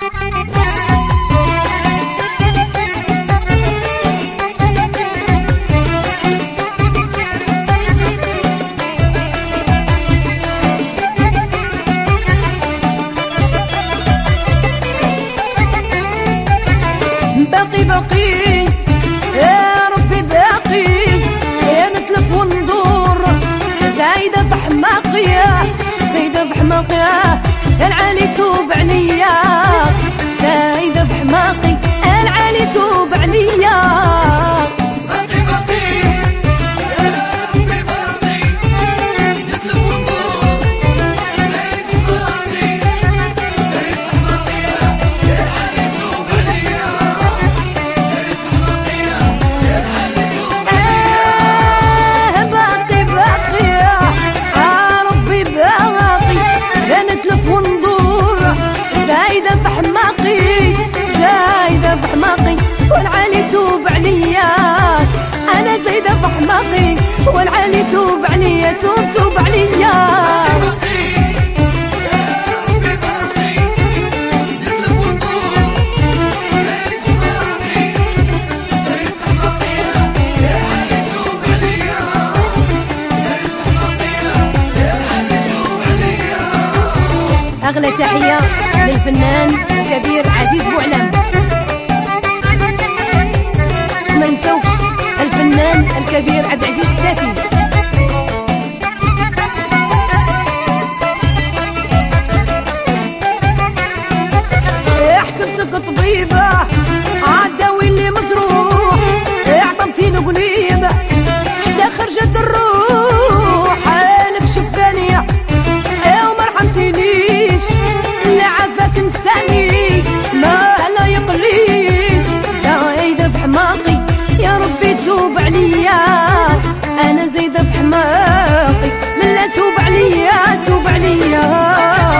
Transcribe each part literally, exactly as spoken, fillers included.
باقي باقي يا ربي باقي، يا نتلف وندور زايدة بحماقية، زايدة بحماقية العالي توب عليا، زايدة بحماقي العالي توب عليا. باقي باقي يا ربي باقي، نتلف وندور زايد بحماقي، زايد بحماقية العالي توب عليا، زايد بحماقية العالي توب عليا. باقي باقي يا ربي باقي، يا نتلف وندور زايدة بحماقي، زايدة بحماقي والعالي توب عليا، أنا زايدة بحماقي والعالي توب عليا، توب توب عليا. أغلى تحية للفنان الكبير عزيز بوعلام، ما نسوكش الفنان الكبير عبد العزيز الساتي. حسبتك طبيبة عالداوي اللي مجروح، عطمتيني قليبة حتى خرجت الروح، حالك شفانية وما رحمتينيش، لا عافاك نساني ما لا يقليش، زايدة بحماقي يا ربي توب عليا، أنا زايدة بحماقي لا توب عليا، توب عليا.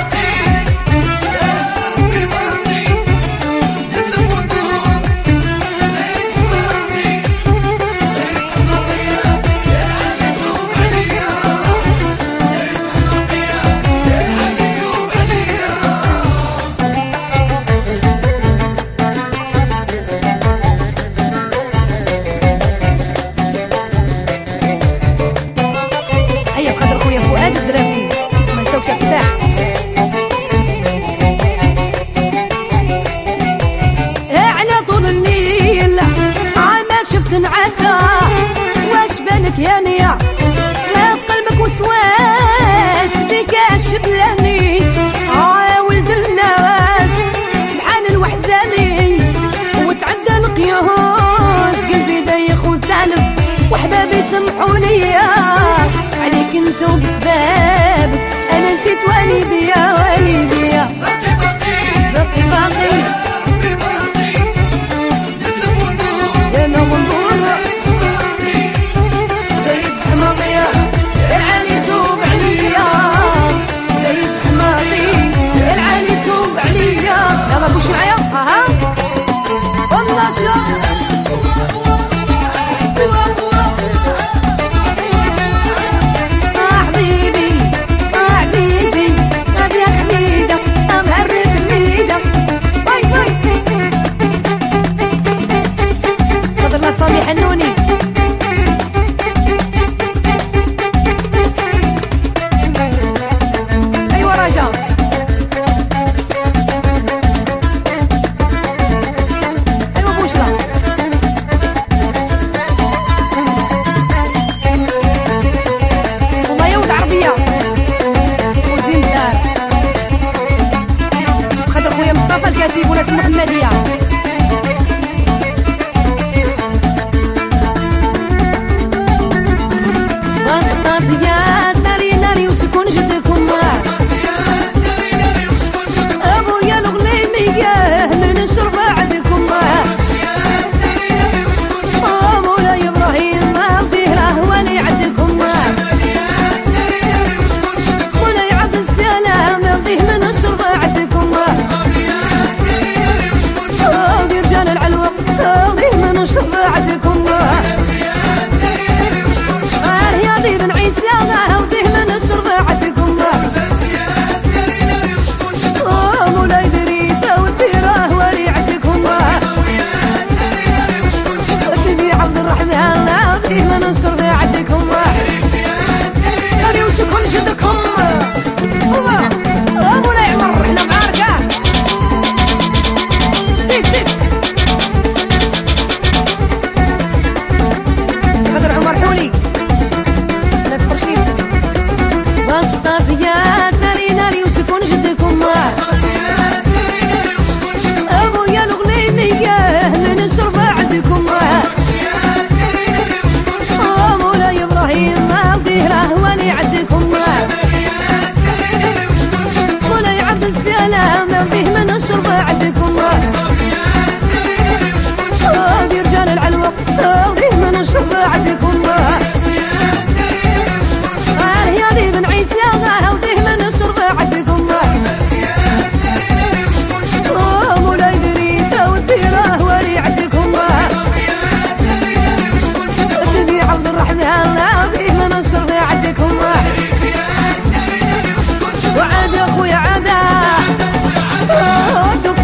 تنعسى واش بالك يا نيا، ما في قلبك وسواس بك شبلاني، عاولد الناس بحال الوحداني وتعدى القياس، قلبي دايخ وتالف وحبابي سمحوني عليك انت وبسبابك انا نسيت والدي يا والدي. باقي باقي باقي باقي أنا منظور زايد بحماقية العالي توب عليا، زايد بحماقي العالي توب عليا. يلا بوش معايا ها والله شاء حبيبي عزيزي غادي يا حميدة مهرس الميدة، باي باي فضل فامي حنوني. ايوا رجا ايوا بوشرة والله يا ولد عربية وزين الدار، خاطر خويا مصطفى الكاتب وناس المحمدية. يا ناري ناري وشكون جدكم ابويا الغليمي من الشرب عندكم، مولاي ابراهيم فيه رهواني عندكم، مولاي عبد السلام فيه من الشرب عندكم،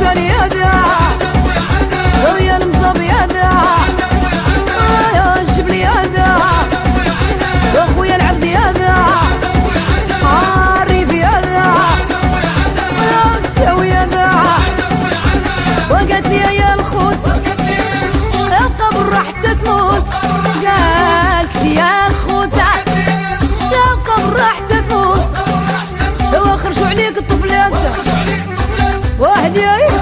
جاني هذا ويا المصابي هذا يا الشبلي هذا واخويا العبدي هذا عارفي هذا يا الساوي هذا وقالت لي يا الخوت القبر حتى تموت قالت لي يا الخوت القبر حتى تموت واخرجوا عليك الطفلات واحد يا